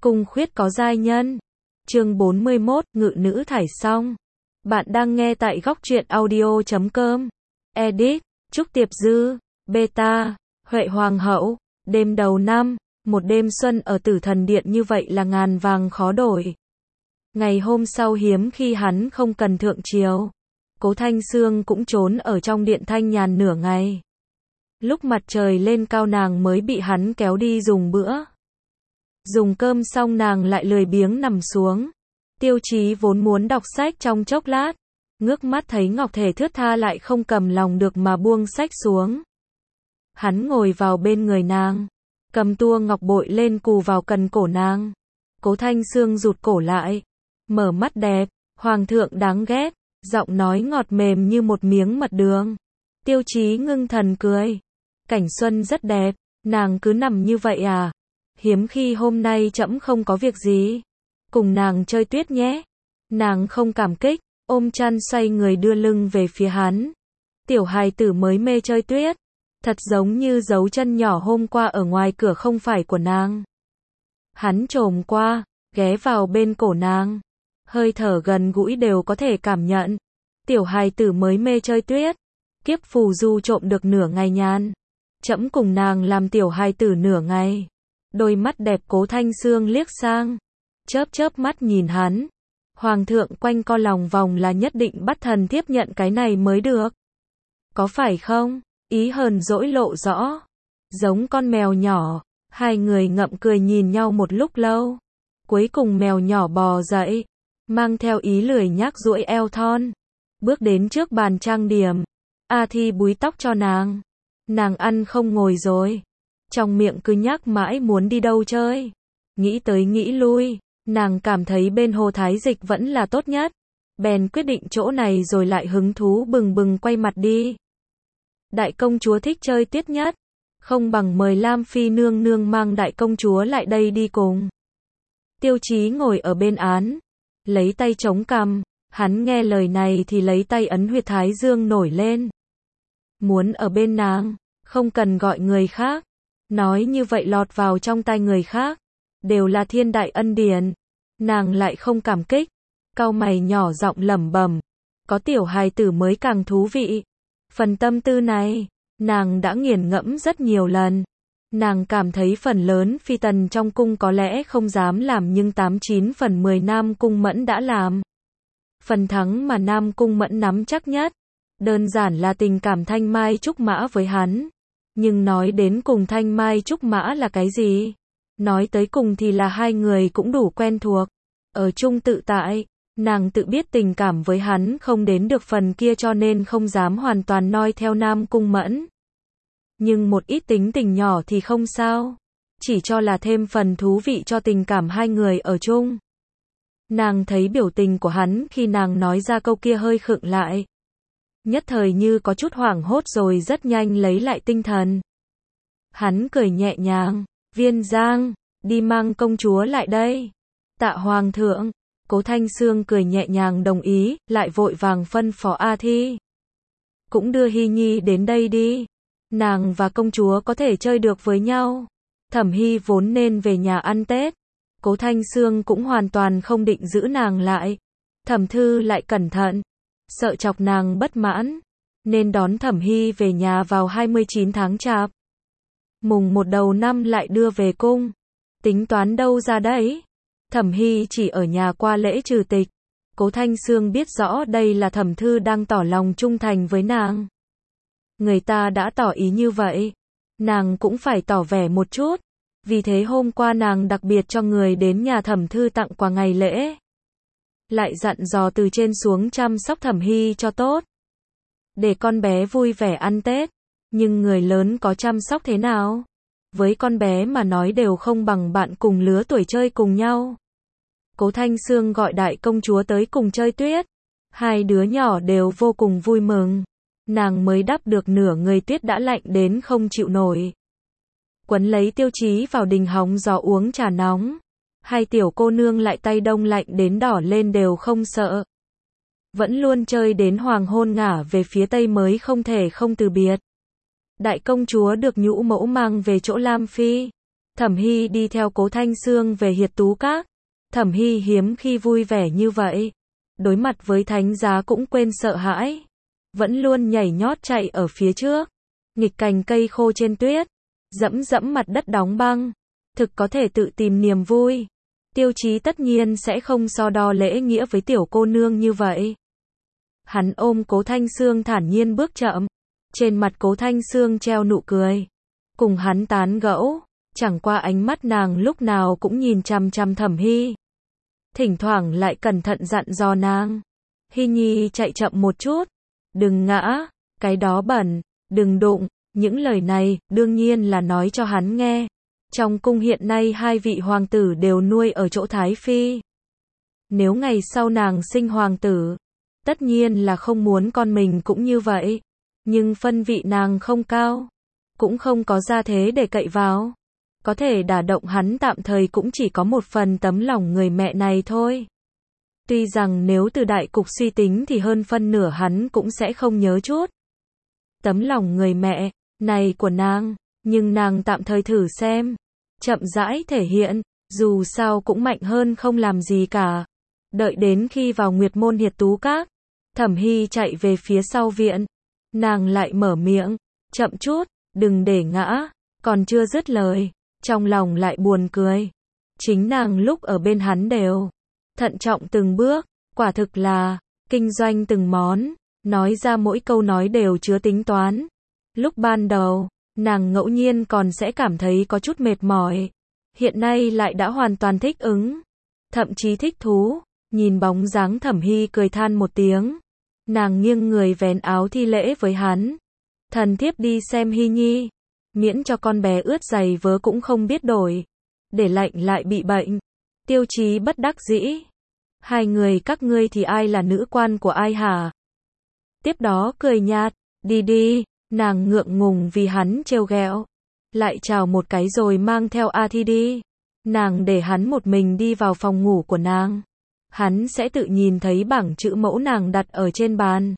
Cung khuyết có giai nhân. Chương 41, ngự nữ thải song. Bạn đang nghe tại góc truyện audio.com. Edit, Trúc Tiệp Dư, Beta, Huệ Hoàng hậu. Đêm đầu năm, một đêm xuân ở Tử Thần Điện như vậy là ngàn vàng khó đổi. Ngày hôm sau hiếm khi hắn không cần thượng triều. Cố Thanh Sương cũng trốn ở trong điện thanh nhàn nửa ngày. Lúc mặt trời lên cao nàng mới bị hắn kéo đi dùng bữa. Dùng cơm xong nàng lại lười biếng nằm xuống. Tiêu Chí vốn muốn đọc sách trong chốc lát, ngước mắt thấy ngọc thể thướt tha lại không cầm lòng được mà buông sách xuống. Hắn ngồi vào bên người nàng, cầm tua ngọc bội lên cù vào cần cổ nàng. Cố Thanh Sương rụt cổ lại, mở mắt đẹp, hoàng thượng đáng ghét, giọng nói ngọt mềm như một miếng mật đường. Tiêu Chí ngưng thần cười, cảnh xuân rất đẹp, nàng cứ nằm như vậy à? Hiếm khi hôm nay trẫm không có việc gì, cùng nàng chơi tuyết nhé. Nàng không cảm kích, ôm chăn xoay người đưa lưng về phía hắn. Tiểu hài tử mới mê chơi tuyết, thật giống như dấu chân nhỏ hôm qua ở ngoài cửa không phải của nàng. Hắn chồm qua, ghé vào bên cổ nàng, hơi thở gần gũi đều có thể cảm nhận. Tiểu hài tử mới mê chơi tuyết, kiếp phù du trộm được nửa ngày nhàn. Trẫm cùng nàng làm tiểu hài tử nửa ngày. Đôi mắt đẹp Cố Thanh Sương liếc sang, chớp chớp mắt nhìn hắn. Hoàng thượng quanh co lòng vòng là nhất định bắt thần thiếp nhận cái này mới được. Có phải không? Ý hờn dỗi lộ rõ. Giống con mèo nhỏ, hai người ngậm cười nhìn nhau một lúc lâu. Cuối cùng mèo nhỏ bò dậy, mang theo ý lười nhác duỗi eo thon. Bước đến trước bàn trang điểm. A Thi búi tóc cho nàng. Nàng ăn không ngồi rồi. Trong miệng cứ nhắc mãi muốn đi đâu chơi. Nghĩ tới nghĩ lui, nàng cảm thấy bên Hồ Thái Dịch vẫn là tốt nhất. Bèn quyết định chỗ này rồi lại hứng thú bừng bừng quay mặt đi. Đại công chúa thích chơi tuyết nhất. Không bằng mời Lam Phi nương nương mang đại công chúa lại đây đi cùng. Tiêu Chí ngồi ở bên án, lấy tay chống cằm. Hắn nghe lời này thì lấy tay ấn huyệt thái dương nổi lên. Muốn ở bên nàng, không cần gọi người khác. Nói như vậy lọt vào trong tai người khác, đều là thiên đại ân điển. Nàng lại không cảm kích, cau mày nhỏ giọng lẩm bẩm, có tiểu hài tử mới càng thú vị. Phần tâm tư này, nàng đã nghiền ngẫm rất nhiều lần. Nàng cảm thấy phần lớn phi tần trong cung có lẽ không dám làm nhưng 89 phần 10 Nam Cung Mẫn đã làm. Phần thắng mà Nam Cung Mẫn nắm chắc nhất, đơn giản là tình cảm thanh mai trúc mã với hắn. Nhưng nói đến cùng thanh mai trúc mã là cái gì? Nói tới cùng thì là hai người cũng đủ quen thuộc. Ở chung tự tại, nàng tự biết tình cảm với hắn không đến được phần kia cho nên không dám hoàn toàn noi theo Nam Cung Mẫn. Nhưng một ít tính tình nhỏ thì không sao. Chỉ cho là thêm phần thú vị cho tình cảm hai người ở chung. Nàng thấy biểu tình của hắn khi nàng nói ra câu kia hơi khựng lại. Nhất thời như có chút hoảng hốt rồi rất nhanh lấy lại tinh thần. Hắn cười nhẹ nhàng, Viên Giang, đi mang công chúa lại đây. Tạ Hoàng thượng. Cố Thanh Sương cười nhẹ nhàng đồng ý, lại vội vàng phân phó A Thi. Cũng đưa Hy Nhi đến đây đi. Nàng và công chúa có thể chơi được với nhau. Thẩm Hy vốn nên về nhà ăn Tết. Cố Thanh Sương cũng hoàn toàn không định giữ nàng lại. Thẩm Thư lại cẩn thận, sợ chọc nàng bất mãn, nên đón Thẩm Hy về nhà vào 29 tháng Chạp. Mùng 1 đầu năm lại đưa về cung. Tính toán đâu ra đấy? Thẩm Hy chỉ ở nhà qua lễ trừ tịch. Cố Thanh Sương biết rõ đây là Thẩm Thư đang tỏ lòng trung thành với nàng. Người ta đã tỏ ý như vậy, nàng cũng phải tỏ vẻ một chút. Vì thế hôm qua nàng đặc biệt cho người đến nhà Thẩm Thư tặng quà ngày lễ. Lại dặn dò từ trên xuống chăm sóc Thẩm Hy cho tốt. Để con bé vui vẻ ăn Tết. Nhưng người lớn có chăm sóc thế nào? Với con bé mà nói đều không bằng bạn cùng lứa tuổi chơi cùng nhau. Cố Thanh Sương gọi đại công chúa tới cùng chơi tuyết. Hai đứa nhỏ đều vô cùng vui mừng. Nàng mới đắp được nửa người tuyết đã lạnh đến không chịu nổi. Quấn lấy Tiêu Chí vào đình hóng gió uống trà nóng. Hai tiểu cô nương lại tay đông lạnh đến đỏ lên đều không sợ. Vẫn luôn chơi đến hoàng hôn ngả về phía tây mới không thể không từ biệt. Đại công chúa được nhũ mẫu mang về chỗ Lam Phi. Thẩm Hy đi theo Cố Thanh Sương về Hiệt Tú Các. Thẩm Hy hiếm khi vui vẻ như vậy. Đối mặt với thánh giá cũng quên sợ hãi. Vẫn luôn nhảy nhót chạy ở phía trước. Nghịch cành cây khô trên tuyết. Dẫm dẫm mặt đất đóng băng. Thực có thể tự tìm niềm vui. Tiêu Chí tất nhiên sẽ không so đo lễ nghĩa với tiểu cô nương như vậy. Hắn ôm Cố Thanh Sương thản nhiên bước chậm. Trên mặt Cố Thanh Sương treo nụ cười. Cùng hắn tán gẫu. Chẳng qua ánh mắt nàng lúc nào cũng nhìn chằm chằm Thẩm Hy. Thỉnh thoảng lại cẩn thận dặn dò nàng. Hy nhi chạy chậm một chút. Đừng ngã. Cái đó bẩn. Đừng đụng. Những lời này đương nhiên là nói cho hắn nghe. Trong cung hiện nay 2 vị hoàng tử đều nuôi ở chỗ Thái Phi. Nếu ngày sau nàng sinh hoàng tử, tất nhiên là không muốn con mình cũng như vậy. Nhưng phân vị nàng không cao, cũng không có gia thế để cậy vào. Có thể đả động hắn tạm thời cũng chỉ có một phần tấm lòng người mẹ này thôi. Tuy rằng nếu từ đại cục suy tính thì hơn phân nửa hắn cũng sẽ không nhớ chút. Tấm lòng người mẹ này của nàng, nhưng nàng tạm thời thử xem. Chậm rãi thể hiện, dù sao cũng mạnh hơn không làm gì cả. Đợi đến khi vào Nguyệt Môn Hiệt Tú Các, Thẩm Hy chạy về phía sau viện. Nàng lại mở miệng, chậm chút, đừng để ngã. Còn chưa dứt lời, trong lòng lại buồn cười. Chính nàng lúc ở bên hắn đều thận trọng từng bước, quả thực là kinh doanh từng món, nói ra mỗi câu nói đều chứa tính toán. Lúc ban đầu, nàng ngẫu nhiên còn sẽ cảm thấy có chút mệt mỏi. Hiện nay lại đã hoàn toàn thích ứng. Thậm chí thích thú. Nhìn bóng dáng Thẩm Hy cười than một tiếng. Nàng nghiêng người vén áo thi lễ với hắn. Thần thiếp đi xem Hy nhi. Miễn cho con bé ướt giày vớ cũng không biết đổi. Để lạnh lại bị bệnh. Tiêu Chí bất đắc dĩ. 2 người các ngươi thì ai là nữ quan của ai hả? Tiếp đó cười nhạt. Đi đi. Nàng ngượng ngùng vì hắn trêu ghẹo. Lại chào một cái rồi mang theo A Thi đi. Nàng để hắn một mình đi vào phòng ngủ của nàng. Hắn sẽ tự nhìn thấy bảng chữ mẫu nàng đặt ở trên bàn.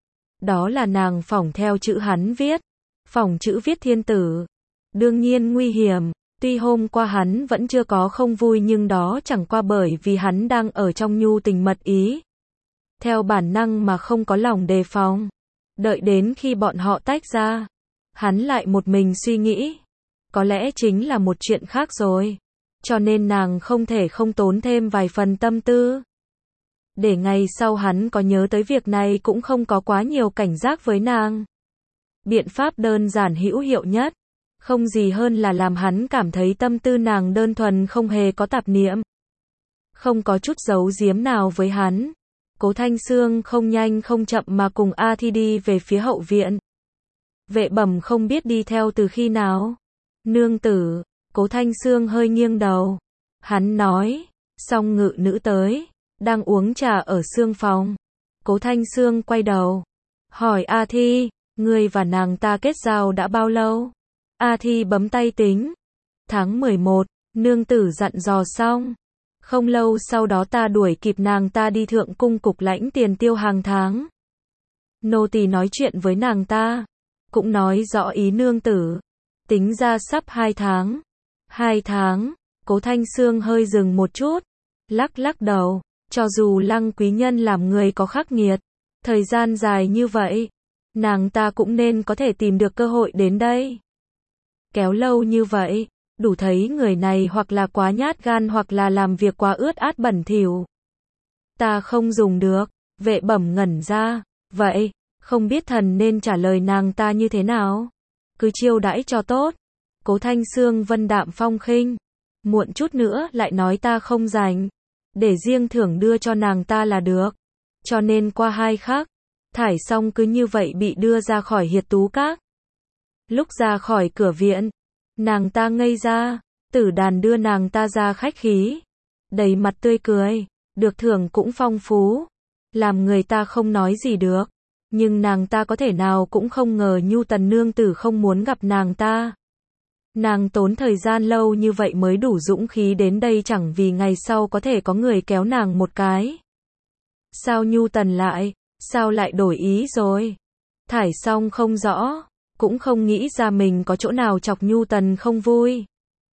Đó là nàng phỏng theo chữ hắn viết. Phỏng chữ viết thiên tử. Đương nhiên nguy hiểm. Tuy hôm qua hắn vẫn chưa có không vui nhưng đó chẳng qua bởi vì hắn đang ở trong nhu tình mật ý. Theo bản năng mà không có lòng đề phòng. Đợi đến khi bọn họ tách ra, hắn lại một mình suy nghĩ. Có lẽ chính là một chuyện khác rồi. Cho nên nàng không thể không tốn thêm vài phần tâm tư. Để ngày sau hắn có nhớ tới việc này cũng không có quá nhiều cảnh giác với nàng. Biện pháp đơn giản hữu hiệu nhất. Không gì hơn là làm hắn cảm thấy tâm tư nàng đơn thuần không hề có tạp niệm. Không có chút giấu giếm nào với hắn. Cố Thanh Sương không nhanh không chậm mà cùng A Thi đi về phía hậu viện. Vệ Bẩm không biết đi theo từ khi nào. Nương tử. Cố Thanh Sương hơi nghiêng đầu. Hắn nói. Song ngự nữ tới. Đang uống trà ở sương phòng. Cố Thanh Sương quay đầu. Hỏi A Thi. Ngươi và nàng ta kết giao đã bao lâu? A Thi bấm tay tính. Tháng 11. Nương tử dặn dò xong. Không lâu sau đó ta đuổi kịp nàng ta đi thượng cung cục lãnh tiền tiêu hàng tháng. Nô tỳ nói chuyện với nàng ta. Cũng nói rõ ý nương tử. Tính ra sắp 2 tháng. 2 tháng. Cố Thanh Sương hơi dừng một chút. Lắc lắc đầu. Cho dù Lăng quý nhân làm người có khắc nghiệt. Thời gian dài như vậy. Nàng ta cũng nên có thể tìm được cơ hội đến đây. Kéo lâu như vậy. Đủ thấy người này hoặc là quá nhát gan hoặc là làm việc quá ướt át bẩn thỉu. Ta không dùng được. Vệ Bẩm ngẩn ra. Vậy, không biết thần nên trả lời nàng ta như thế nào? Cứ chiêu đãi cho tốt. Cố Thanh Sương vân đạm phong khinh. Muộn chút nữa lại nói ta không rảnh. Để riêng thưởng đưa cho nàng ta là được. Cho nên qua 2 khắc. Thải xong cứ như vậy bị đưa ra khỏi Hiệt Tú Các. Lúc ra khỏi cửa viện. Nàng ta ngây ra. Tử Đàn đưa nàng ta ra khách khí. Đầy mặt tươi cười. Được thưởng cũng phong phú. Làm người ta không nói gì được. Nhưng nàng ta có thể nào cũng không ngờ Nhu Tần nương tử không muốn gặp nàng ta. Nàng tốn thời gian lâu như vậy mới đủ dũng khí đến đây chẳng vì ngày sau có thể có người kéo nàng một cái. Sao Nhu Tần sao lại đổi ý rồi? Thải xong không rõ. Cũng không nghĩ ra mình có chỗ nào chọc Nhu Tần không vui.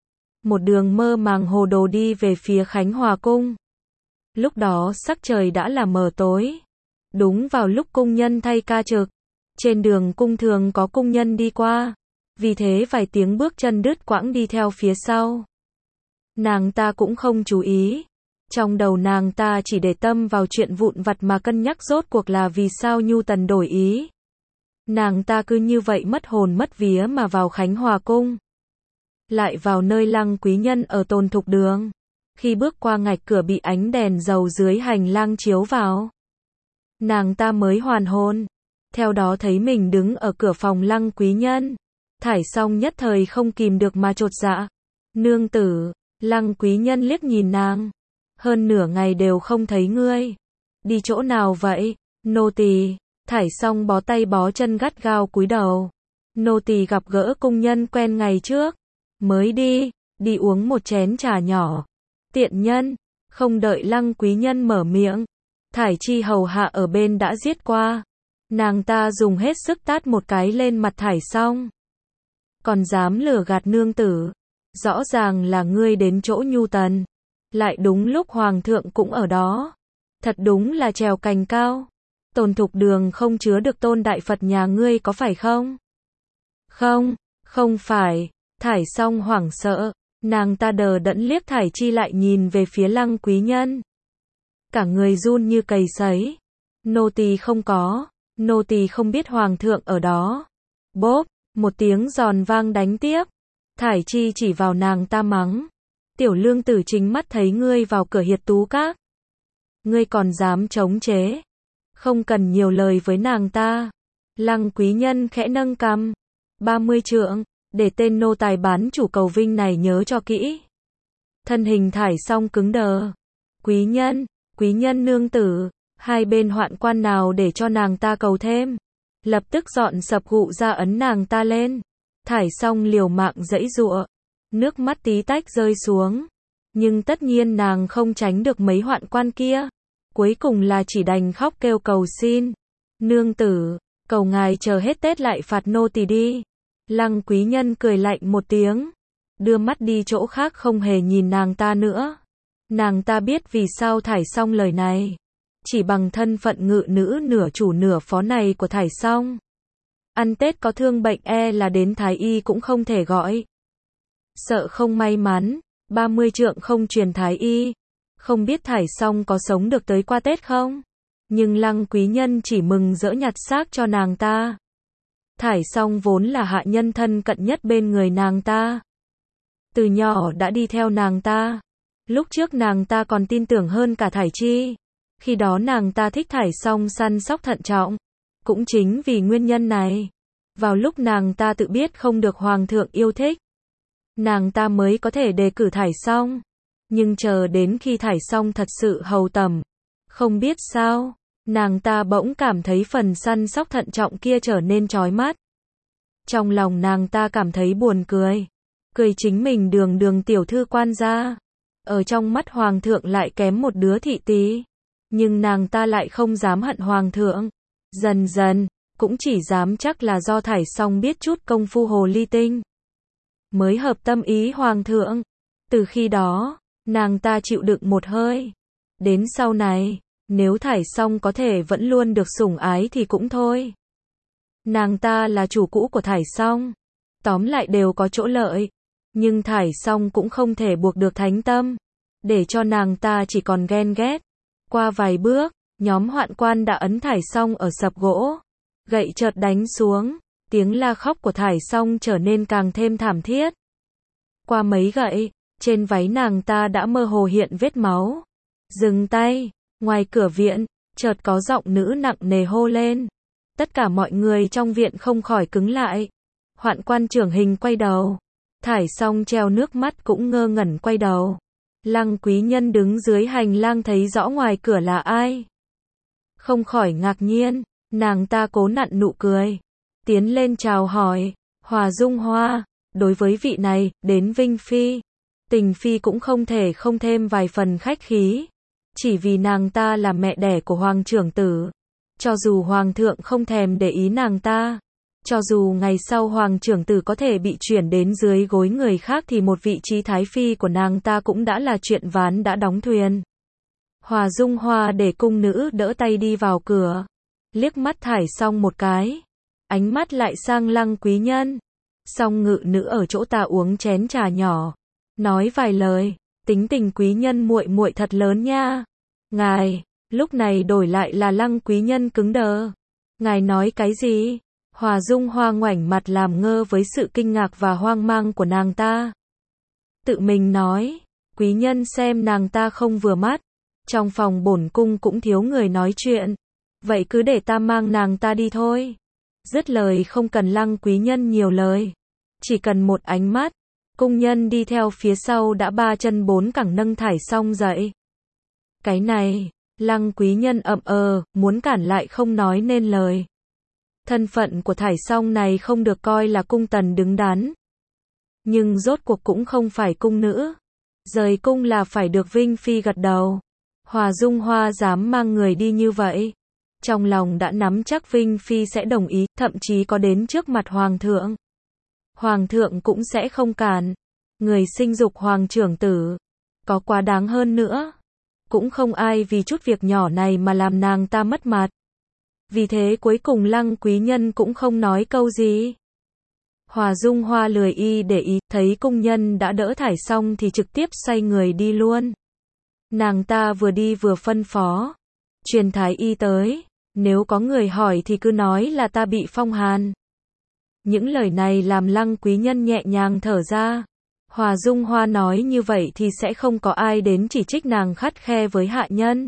một đường mơ màng hồ đồ đi về phía Khánh Hòa cung. Lúc đó sắc trời đã là mờ tối. Đúng vào lúc cung nhân thay ca trực. Trên đường cung thường có cung nhân đi qua. Vì thế vài tiếng bước chân đứt quãng đi theo phía sau. Nàng ta cũng không chú ý. Trong đầu nàng ta chỉ để tâm vào chuyện vụn vặt mà cân nhắc rốt cuộc là vì sao Nhu Tần đổi ý. Nàng ta cứ như vậy mất hồn mất vía mà vào Khánh Hòa cung. Lại vào nơi Lăng Quý Nhân ở Tôn Thục Đường. Khi bước qua ngạch cửa bị ánh đèn dầu dưới hành lang chiếu vào. Nàng ta mới hoàn hồn. Theo đó thấy mình đứng ở cửa phòng Lăng Quý Nhân. Thải Song nhất thời không kìm được mà chột dạ. Nương tử, Lăng Quý Nhân liếc nhìn nàng. Hơn nửa ngày đều không thấy ngươi. Đi chỗ nào vậy? Nô tỳ. Thải Song bó tay bó chân gắt gao cúi đầu. Nô tỳ gặp gỡ cung nhân quen ngày trước. Mới đi uống một chén trà nhỏ. Tiện nhân, không đợi Lăng Quý Nhân mở miệng. Thải Chi hầu hạ ở bên đã giết qua. Nàng ta dùng hết sức tát một cái lên mặt Thải Song. Còn dám lừa gạt nương tử. Rõ ràng là ngươi đến chỗ Nhu Tần. Lại đúng lúc Hoàng thượng cũng ở đó. Thật đúng là trèo cành cao. Tôn Thục Đường không chứa được Tôn Đại Phật nhà ngươi có phải không? Không phải. Thải Song hoảng sợ. Nàng ta đờ đẫn liếc Thải Chi lại nhìn về phía Lăng Quý Nhân. Cả người run như cầy sấy. Nô tỳ không có. Nô tỳ không biết Hoàng thượng ở đó. Bốp, một tiếng giòn vang đánh tiếp. Thải Chi chỉ vào nàng ta mắng. Tiểu lương tử chính mắt thấy ngươi vào cửa Hiệt Tú Các. Ngươi còn dám chống chế. Không cần nhiều lời với nàng ta. Lăng Quý Nhân khẽ nâng cằm. 30 trượng, để tên nô tài bán chủ cầu vinh này nhớ cho kỹ. Thân hình Thải Song cứng đờ. Quý nhân nương tử, hai bên hoạn quan nào để cho nàng ta cầu thêm. Lập tức dọn sập gụ ra ấn nàng ta lên. Thải Song liều mạng giãy giụa. Nước mắt tí tách rơi xuống. Nhưng tất nhiên nàng không tránh được mấy hoạn quan kia. Cuối cùng là chỉ đành khóc kêu cầu xin. Nương tử, cầu ngài chờ hết Tết lại phạt nô tỳ đi. Lăng Quý Nhân cười lạnh một tiếng. Đưa mắt đi chỗ khác không hề nhìn nàng ta nữa. Nàng ta biết vì sao Thải Song lời này. Chỉ bằng thân phận ngự nữ nửa chủ nửa phó này của Thải Song. Ăn Tết có thương bệnh là đến Thái Y cũng không thể gọi. Sợ không may mắn, 30 trượng không truyền Thái Y. Không biết Thải Song có sống được tới qua Tết không? Nhưng Lăng Quý Nhân chỉ mừng rỡ nhặt xác cho nàng ta. Thải Song vốn là hạ nhân thân cận nhất bên người nàng ta. Từ nhỏ đã đi theo nàng ta. Lúc trước nàng ta còn tin tưởng hơn cả Thải Chi. Khi đó nàng ta thích Thải Song săn sóc thận trọng. Cũng chính vì nguyên nhân này. Vào lúc nàng ta tự biết không được Hoàng thượng yêu thích. Nàng ta mới có thể đề cử Thải Song. Nhưng chờ đến khi Thải Song thật sự hầu tầm. Không biết sao, nàng ta bỗng cảm thấy phần săn sóc thận trọng kia trở nên chói mắt. Trong lòng nàng ta cảm thấy buồn cười. Cười chính mình đường tiểu thư quan gia. Ở trong mắt Hoàng thượng lại kém một đứa thị tí. Nhưng nàng ta lại không dám hận Hoàng thượng. Dần dần, cũng chỉ dám chắc là do Thải Song biết chút công phu hồ ly tinh. Mới hợp tâm ý Hoàng thượng. Từ khi đó, nàng ta chịu đựng một hơi. Đến sau này, nếu Thải Song có thể vẫn luôn được sủng ái thì cũng thôi. Nàng ta là chủ cũ của Thải Song. Tóm lại đều có chỗ lợi. Nhưng Thải Song cũng không thể buộc được thánh tâm. Để cho nàng ta chỉ còn ghen ghét. Qua vài bước, nhóm hoạn quan đã ấn Thải Song ở sập gỗ. Gậy chợt đánh xuống. Tiếng la khóc của Thải Song trở nên càng thêm thảm thiết. Qua mấy gậy, trên váy nàng ta đã mơ hồ hiện vết máu. Dừng tay, ngoài cửa viện, chợt có giọng nữ nặng nề hô lên. Tất cả mọi người trong viện không khỏi cứng lại. Hoạn quan trưởng hình quay đầu. Thải Song treo nước mắt cũng ngơ ngẩn quay đầu. Lăng Quý Nhân đứng dưới hành lang thấy rõ ngoài cửa là ai. Không khỏi ngạc nhiên, nàng ta cố nặn nụ cười. Tiến lên chào hỏi, Hòa Dung Hoa, đối với vị này, đến Vinh Phi. Tình Phi cũng không thể không thêm vài phần khách khí. Chỉ vì nàng ta là mẹ đẻ của Hoàng trưởng tử. Cho dù Hoàng thượng không thèm để ý nàng ta. Cho dù ngày sau hoàng trưởng tử có thể bị chuyển đến dưới gối người khác thì một vị trí thái phi của nàng ta cũng đã là chuyện ván đã đóng thuyền. Hòa Dung Hoa để cung nữ đỡ tay đi vào cửa. Liếc mắt Thải Song một cái. Ánh mắt lại sang Lăng Quý Nhân. Song ngự nữ ở chỗ ta uống chén trà nhỏ. Nói vài lời. Tính tình quý nhân muội muội thật lớn nha. Ngài, lúc này đổi lại là Lăng Quý Nhân cứng đờ. Ngài nói cái gì? Hòa Dung Hoa ngoảnh mặt làm ngơ với sự kinh ngạc và hoang mang của nàng ta. Tự mình nói, quý nhân xem nàng ta không vừa mắt. Trong phòng bổn cung cũng thiếu người nói chuyện. Vậy cứ để ta mang nàng ta đi thôi. Dứt lời không cần Lăng Quý Nhân nhiều lời. Chỉ cần một ánh mắt. Cung nhân đi theo phía sau đã ba chân bốn cẳng nâng Thải Song dậy. Cái này, Lăng Quý Nhân muốn cản lại không nói nên lời. Thân phận của Thải Song này không được coi là cung tần đứng đắn. Nhưng rốt cuộc cũng không phải cung nữ. Rời cung là phải được Vinh Phi gật đầu. Hòa Dung Hoa dám mang người đi như vậy. Trong lòng đã nắm chắc Vinh Phi sẽ đồng ý, thậm chí có đến trước mặt Hoàng thượng. Hoàng thượng cũng sẽ không cản. Người sinh dục Hoàng trưởng tử. Có quá đáng hơn nữa. Cũng không ai vì chút việc nhỏ này mà làm nàng ta mất mặt. Vì thế cuối cùng Lăng Quý Nhân cũng không nói câu gì. Hòa Dung Hoa lười để ý, thấy cung nhân đã đỡ Thải xong thì trực tiếp xoay người đi luôn. Nàng ta vừa đi vừa phân phó. Truyền thái y tới. Nếu có người hỏi thì cứ nói là ta bị phong hàn. Những lời này làm Lăng Quý Nhân nhẹ nhàng thở ra. Hòa Dung Hoa nói như vậy thì sẽ không có ai đến chỉ trích nàng khắt khe với hạ nhân.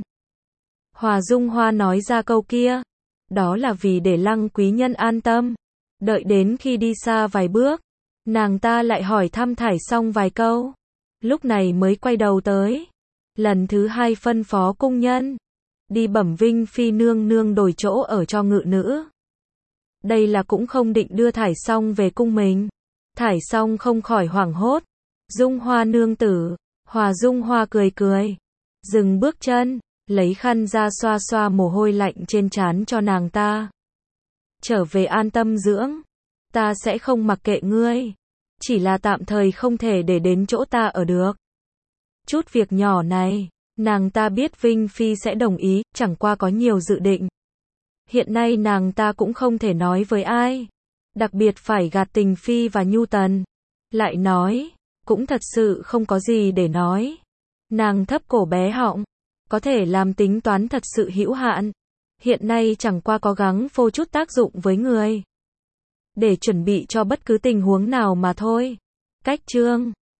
Hòa Dung Hoa nói ra câu kia. Đó là vì để Lăng Quý Nhân an tâm. Đợi đến khi đi xa vài bước. Nàng ta lại hỏi thăm Thải Song vài câu. Lúc này mới quay đầu tới. Lần thứ hai phân phó cung nhân. Đi bẩm Vinh Phi nương nương đổi chỗ ở cho ngự nữ. Đây là cũng không định đưa Thải Song về cung mình. Thải Song không khỏi hoảng hốt. Dung Hoa nương tử. Hòa Dung Hoa cười cười. Dừng bước chân. Lấy khăn ra xoa xoa mồ hôi lạnh trên trán cho nàng ta. Trở về an tâm dưỡng. Ta sẽ không mặc kệ ngươi. Chỉ là tạm thời không thể để đến chỗ ta ở được. Chút việc nhỏ này, nàng ta biết Vinh Phi sẽ đồng ý, chẳng qua có nhiều dự định. Hiện nay nàng ta cũng không thể nói với ai. Đặc biệt phải gạt Tình Phi và Nhu Tần. Lại nói, cũng thật sự không có gì để nói. Nàng thấp cổ bé họng. Có thể làm tính toán thật sự hữu hạn. Hiện nay chẳng qua có gắng phô chút tác dụng với người. Để chuẩn bị cho bất cứ tình huống nào mà thôi. Cách chương